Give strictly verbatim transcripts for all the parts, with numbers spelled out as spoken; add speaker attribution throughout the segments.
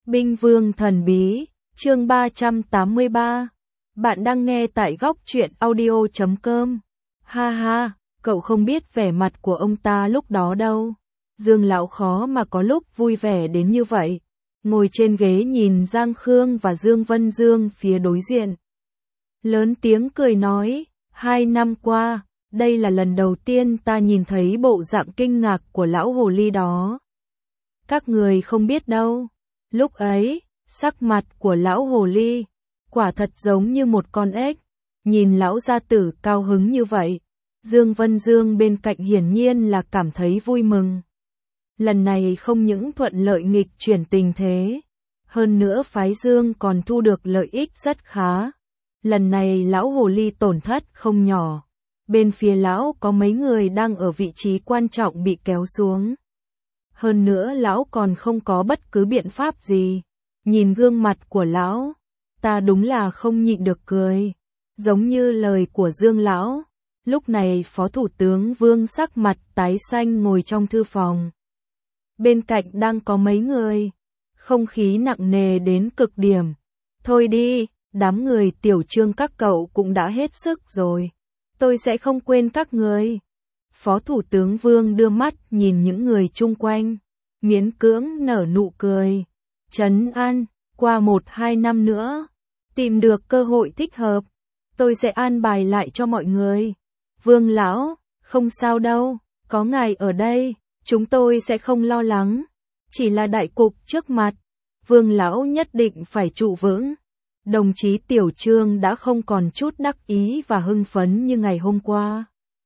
Speaker 1: Binh Vương Thần Bí, chương ba trăm tám mươi ba. Bạn đang nghe tại góc truyện audio chấm com. Ha ha, cậu không biết vẻ mặt của ông ta lúc đó đâu. Dương lão khó mà có lúc vui vẻ đến như vậy. Ngồi trên ghế nhìn Giang Khương và Dương Vân Dương phía đối diện. Lớn tiếng cười nói, hai năm qua, đây là lần đầu tiên ta nhìn thấy bộ dạng kinh ngạc của lão hồ ly đó. Các người không biết đâu. Lúc ấy, sắc mặt của lão hồ ly, quả thật giống như một con ếch. Nhìn lão gia tử cao hứng như vậy, Dương Vân Dương bên cạnh hiển nhiên là cảm thấy vui mừng. Lần này không những thuận lợi nghịch chuyển tình thế, hơn nữa phái Dương còn thu được lợi ích rất khá. Lần này lão hồ ly tổn thất không nhỏ. Bên phía lão có mấy người đang ở vị trí quan trọng bị kéo xuống. Hơn nữa lão còn không có bất cứ biện pháp gì. Nhìn gương mặt của lão, ta đúng là không nhịn được cười. Giống như lời của Dương lão. Lúc này Phó Thủ tướng Vương sắc mặt tái xanh ngồi trong thư phòng. Bên cạnh đang có mấy người. Không khí nặng nề đến cực điểm. Thôi đi, đám người Tiểu Trương các cậu cũng đã hết sức rồi. Tôi sẽ không quên các người. Phó Thủ tướng Vương đưa mắt nhìn những người chung quanh, miễn cưỡng nở nụ cười. Trấn an, qua một hai năm nữa, tìm được cơ hội thích hợp, tôi sẽ an bài lại cho mọi người. Vương lão, không sao đâu, có ngài ở đây, chúng tôi sẽ không lo lắng. Chỉ là đại cục trước mặt, Vương lão nhất định phải trụ vững. Đồng chí Tiểu Trương đã không còn chút đắc ý và hưng phấn như ngày hôm qua.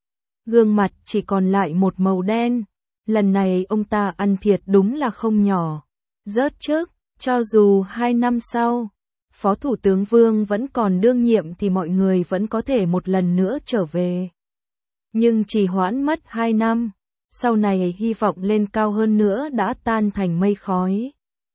Speaker 1: Gương mặt chỉ còn lại một màu đen. Lần này ông ta ăn thiệt đúng là không nhỏ. Rớt trước, cho dù hai năm sau, Phó Thủ tướng Vương vẫn còn đương nhiệm thì mọi người vẫn có thể một lần nữa trở về. Nhưng trì hoãn mất hai năm, sau này hy vọng lên cao hơn nữa đã tan thành mây khói.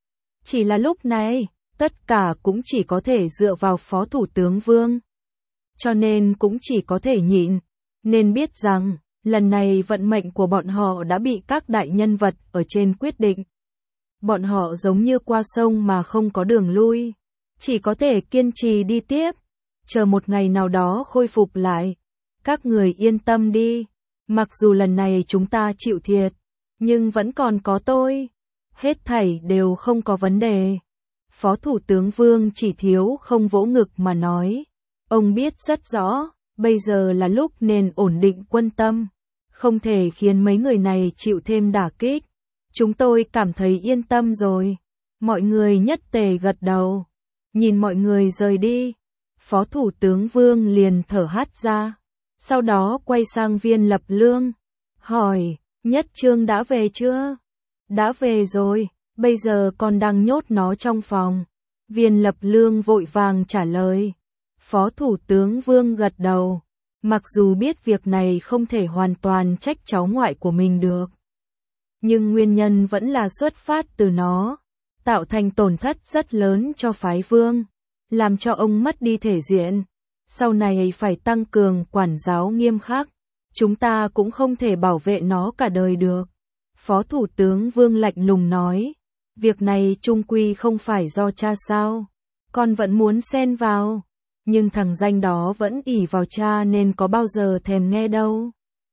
Speaker 1: Chỉ là lúc này, tất cả cũng chỉ có thể dựa vào Phó Thủ tướng Vương. Cho nên cũng chỉ có thể nhịn. Nên biết rằng, lần này vận mệnh của bọn họ đã bị các đại nhân vật ở trên quyết định. Bọn họ giống như qua sông mà không có đường lui. Chỉ có thể kiên trì đi tiếp. Chờ một ngày nào đó khôi phục lại. Các người yên tâm đi. Mặc dù lần này chúng ta chịu thiệt, nhưng vẫn còn có tôi. Hết thảy đều không có vấn đề. Phó Thủ tướng Vương chỉ thiếu không vỗ ngực mà nói. Ông biết rất rõ, bây giờ là lúc nên ổn định quân tâm. Không thể khiến mấy người này chịu thêm đả kích. Chúng tôi cảm thấy yên tâm rồi. Mọi người nhất tề gật đầu. Nhìn mọi người rời đi. Phó Thủ tướng Vương liền thở hắt ra. Sau đó quay sang Viên Lập Lương. Hỏi, Nhất Trương đã về chưa? Đã về rồi. Bây giờ còn đang nhốt nó trong phòng. Viên Lập Lương vội vàng trả lời. Phó Thủ tướng Vương gật đầu. Mặc dù biết việc này không thể hoàn toàn trách cháu ngoại của mình được. Nhưng nguyên nhân vẫn là xuất phát từ nó. Tạo thành tổn thất rất lớn cho phái Vương. Làm cho ông mất đi thể diện. Sau này phải tăng cường quản giáo nghiêm khắc. Chúng ta cũng không thể bảo vệ nó cả đời được. Phó Thủ tướng Vương lạnh lùng nói. Việc này chung quy không phải do cha sao. Con vẫn muốn xen vào. Nhưng thằng danh đó vẫn ỷ vào cha nên có bao giờ thèm nghe đâu.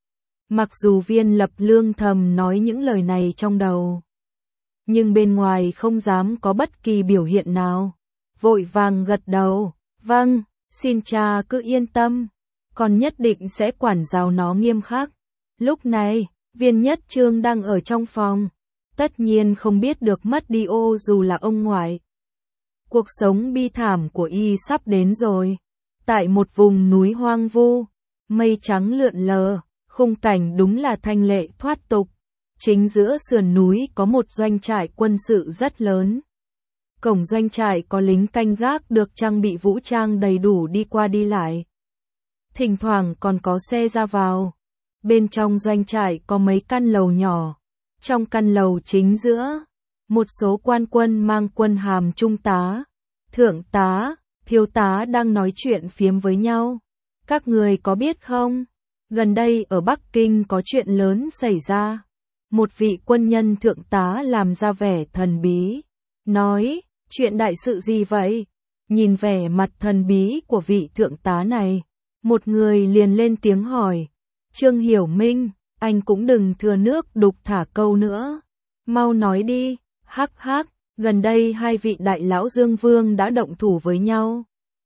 Speaker 1: Mặc dù Viên Lập Lương thầm nói những lời này trong đầu. Nhưng bên ngoài không dám có bất kỳ biểu hiện nào. Vội vàng gật đầu. Vâng, xin cha cứ yên tâm. Con nhất định sẽ quản giáo nó nghiêm khắc. Lúc này, Viên Nhất Trương đang ở trong phòng. Tất nhiên không biết được mất đi ô dù là ông ngoại. Cuộc sống bi thảm của y sắp đến rồi. Tại một vùng núi hoang vu, mây trắng lượn lờ, khung cảnh đúng là thanh lệ thoát tục. Chính giữa sườn núi có một doanh trại quân sự rất lớn. Cổng doanh trại có lính canh gác được trang bị vũ trang đầy đủ đi qua đi lại. Thỉnh thoảng còn có xe ra vào. Bên trong doanh trại có mấy căn lầu nhỏ. Trong căn lầu chính giữa, một số quan quân mang quân hàm trung tá, thượng tá, thiếu tá đang nói chuyện phiếm với nhau. Các người có biết không? Gần đây ở Bắc Kinh có chuyện lớn xảy ra. Một vị quân nhân thượng tá làm ra vẻ thần bí. nói, chuyện đại sự gì vậy? Nhìn vẻ mặt thần bí của vị thượng tá này, một người liền lên tiếng hỏi, Trương Hiểu Minh, anh cũng đừng thừa nước đục thả câu nữa. Mau nói đi, hắc hắc, gần đây hai vị đại lão Dương Vương đã động thủ với nhau.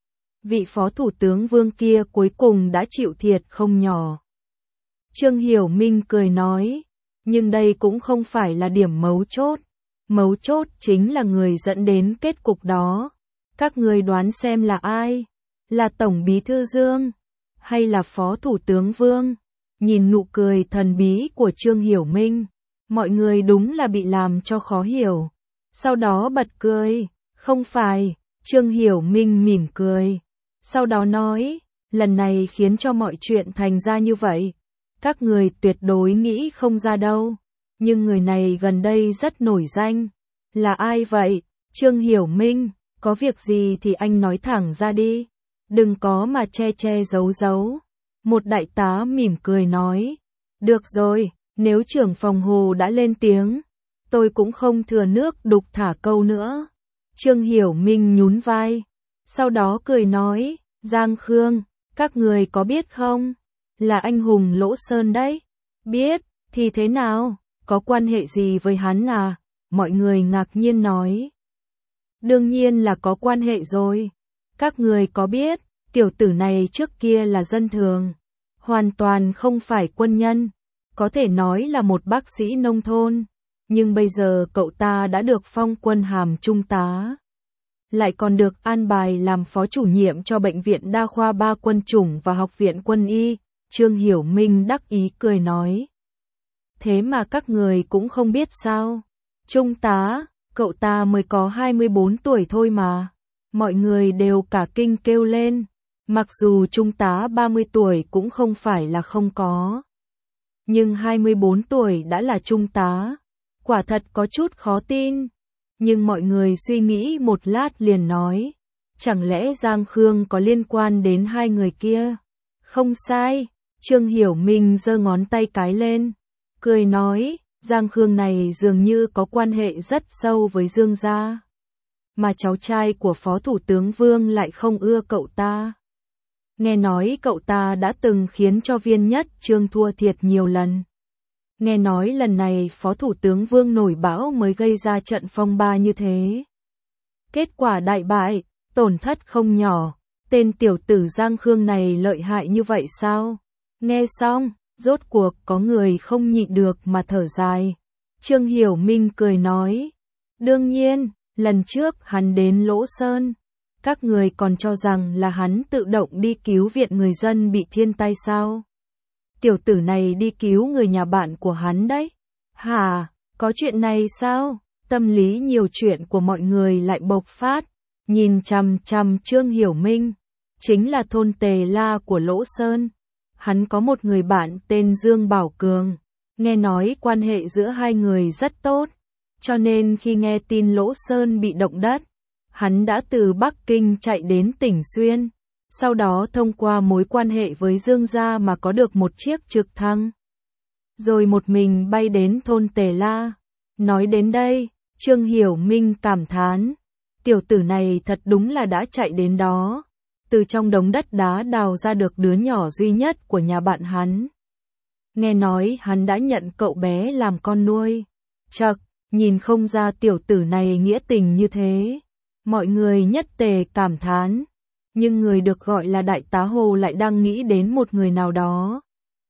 Speaker 1: Vị phó thủ tướng Vương kia cuối cùng đã chịu thiệt không nhỏ. Trương Hiểu Minh cười nói, nhưng đây cũng không phải là điểm mấu chốt. Mấu chốt chính là người dẫn đến kết cục đó. Các người đoán xem là ai? Là Tổng Bí Thư Dương? Hay là Phó Thủ tướng Vương? Nhìn nụ cười thần bí của Trương Hiểu Minh, mọi người đúng là bị làm cho khó hiểu. Sau đó bật cười, không phải, Trương Hiểu Minh mỉm cười. Sau đó nói, lần này khiến cho mọi chuyện thành ra như vậy. Các người tuyệt đối nghĩ không ra đâu. Nhưng người này gần đây rất nổi danh. Là ai vậy? Trương Hiểu Minh, có việc gì thì anh nói thẳng ra đi. Đừng có mà che che giấu giấu. Một đại tá mỉm cười nói. Được rồi, nếu trưởng phòng Hồ đã lên tiếng, tôi cũng không thừa nước đục thả câu nữa. Trương Hiểu Minh nhún vai. Sau đó cười nói, Giang Khương, các người có biết không? Là anh hùng Lỗ Sơn đấy. Biết, thì thế nào? Có quan hệ gì với hắn à? Mọi người ngạc nhiên nói. Đương nhiên là có quan hệ rồi. Các người có biết, tiểu tử này trước kia là dân thường. Hoàn toàn không phải quân nhân. Có thể nói là một bác sĩ nông thôn. Nhưng bây giờ cậu ta đã được phong quân hàm trung tá. Lại còn được an bài làm phó chủ nhiệm cho Bệnh viện Đa khoa Ba Quân chủng và Học viện Quân y. Trương Hiểu Minh đắc ý cười nói. Thế mà các người cũng không biết sao? Trung tá, cậu ta mới có hai mươi bốn tuổi thôi mà. Mọi người đều cả kinh kêu lên. Mặc dù trung tá ba mươi tuổi cũng không phải là không có. Nhưng hai mươi bốn tuổi đã là trung tá. Quả thật có chút khó tin. Nhưng mọi người suy nghĩ một lát liền nói. Chẳng lẽ Giang Khương có liên quan đến hai người kia? Không sai. Trương Hiểu Minh giơ ngón tay cái lên. Cười nói, Giang Khương này dường như có quan hệ rất sâu với Dương gia. Mà cháu trai của Phó Thủ tướng Vương lại không ưa cậu ta. Nghe nói cậu ta đã từng khiến cho Viên Nhất Trương thua thiệt nhiều lần. Nghe nói lần này Phó Thủ tướng Vương nổi bão mới gây ra trận phong ba như thế. Kết quả đại bại, tổn thất không nhỏ. Tên tiểu tử Giang Khương này lợi hại như vậy sao? Nghe xong, rốt cuộc có người không nhịn được mà thở dài. Trương Hiểu Minh cười nói. Đương nhiên, lần trước hắn đến Lỗ Sơn. Các người còn cho rằng là hắn tự động đi cứu viện người dân bị thiên tai sao? Tiểu tử này đi cứu người nhà bạn của hắn đấy. Hả, có chuyện này sao? Tâm lý nhiều chuyện của mọi người lại bộc phát. Nhìn chằm chằm Trương Hiểu Minh. Chính là thôn Tề La của Lỗ Sơn. Hắn có một người bạn tên Dương Bảo Cường. Nghe nói quan hệ giữa hai người rất tốt. Cho nên khi nghe tin Lỗ Sơn bị động đất, hắn đã từ Bắc Kinh chạy đến tỉnh Xuyên. Sau đó thông qua mối quan hệ với Dương gia mà có được một chiếc trực thăng. Rồi một mình bay đến thôn Tề La. Nói đến đây, Trương Hiểu Minh cảm thán. Tiểu tử này thật đúng là đã chạy đến đó. Từ trong đống đất đá đào ra được đứa nhỏ duy nhất của nhà bạn hắn. Nghe nói hắn đã nhận cậu bé làm con nuôi. Chậc, nhìn không ra tiểu tử này nghĩa tình như thế. Mọi người nhất tề cảm thán. Nhưng người được gọi là Đại tá Hồ lại đang nghĩ đến một người nào đó.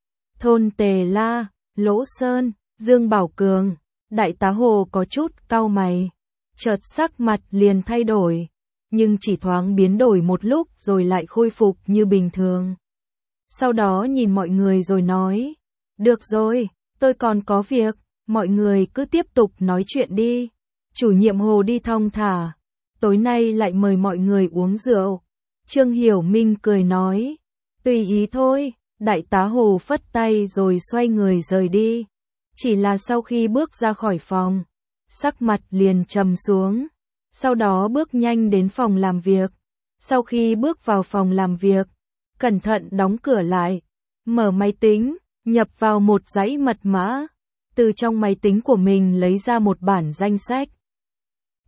Speaker 1: Thôn Tề La, Lỗ Sơn, Dương Bảo Cường. Đại tá Hồ có chút cau mày. Chợt sắc mặt liền thay đổi. Nhưng chỉ thoáng biến đổi một lúc rồi lại khôi phục như bình thường. Sau đó nhìn mọi người rồi nói. Được rồi, tôi còn có việc. Mọi người cứ tiếp tục nói chuyện đi. Chủ nhiệm Hồ đi thong thả. Tối nay lại mời mọi người uống rượu. Trương Hiểu Minh cười nói. Tùy ý thôi. Đại tá Hồ phất tay rồi xoay người rời đi. Chỉ là sau khi bước ra khỏi phòng, sắc mặt liền trầm xuống. Sau đó bước nhanh đến phòng làm việc. Sau khi bước vào phòng làm việc, cẩn thận đóng cửa lại, mở máy tính, nhập vào một dãy mật mã. Từ trong máy tính của mình lấy ra một bản danh sách.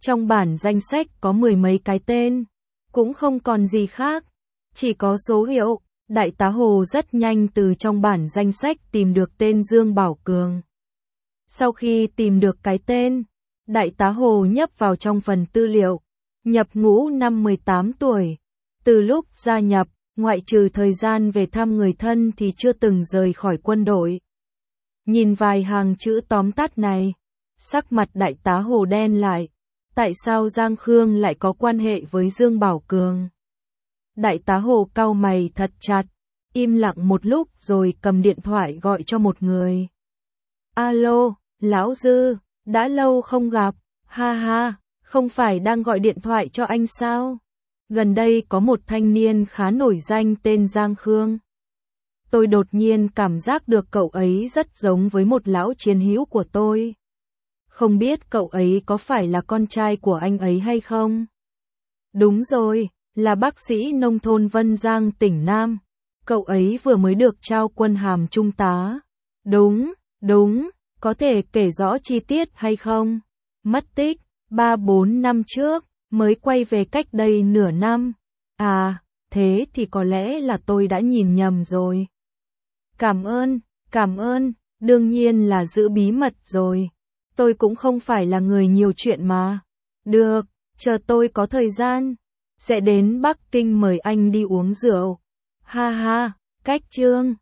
Speaker 1: Trong bản danh sách có mười mấy cái tên, cũng không còn gì khác, chỉ có số hiệu. Đại tá Hồ rất nhanh từ trong bản danh sách tìm được tên Dương Bảo Cường. Sau khi tìm được cái tên, Đại tá Hồ nhấp vào trong phần tư liệu, nhập ngũ năm mười tám tuổi. Từ lúc gia nhập, ngoại trừ thời gian về thăm người thân thì chưa từng rời khỏi quân đội. Nhìn vài hàng chữ tóm tắt này, sắc mặt Đại tá Hồ đen lại. Tại sao Giang Khương lại có quan hệ với Dương Bảo Cường? Đại tá Hồ cau mày thật chặt, im lặng một lúc rồi cầm điện thoại gọi cho một người. Alo, Lão Dư, đã lâu không gặp, ha ha, không phải đang gọi điện thoại cho anh sao? Gần đây có một thanh niên khá nổi danh tên Giang Khương. Tôi đột nhiên cảm giác được cậu ấy rất giống với một lão chiến hữu của tôi. Không biết cậu ấy có phải là con trai của anh ấy hay không? Đúng rồi, là bác sĩ nông thôn Vân Giang tỉnh Nam. Cậu ấy vừa mới được trao quân hàm trung tá. Đúng, đúng, có thể kể rõ chi tiết hay không? Mất tích, ba bốn năm trước, mới quay về cách đây nửa năm. À, thế thì có lẽ là tôi đã nhìn nhầm rồi. Cảm ơn, cảm ơn, đương nhiên là giữ bí mật rồi. Tôi cũng không phải là người nhiều chuyện mà. Được, chờ tôi có thời gian, sẽ đến Bắc Kinh mời anh đi uống rượu. Ha ha, cách chương.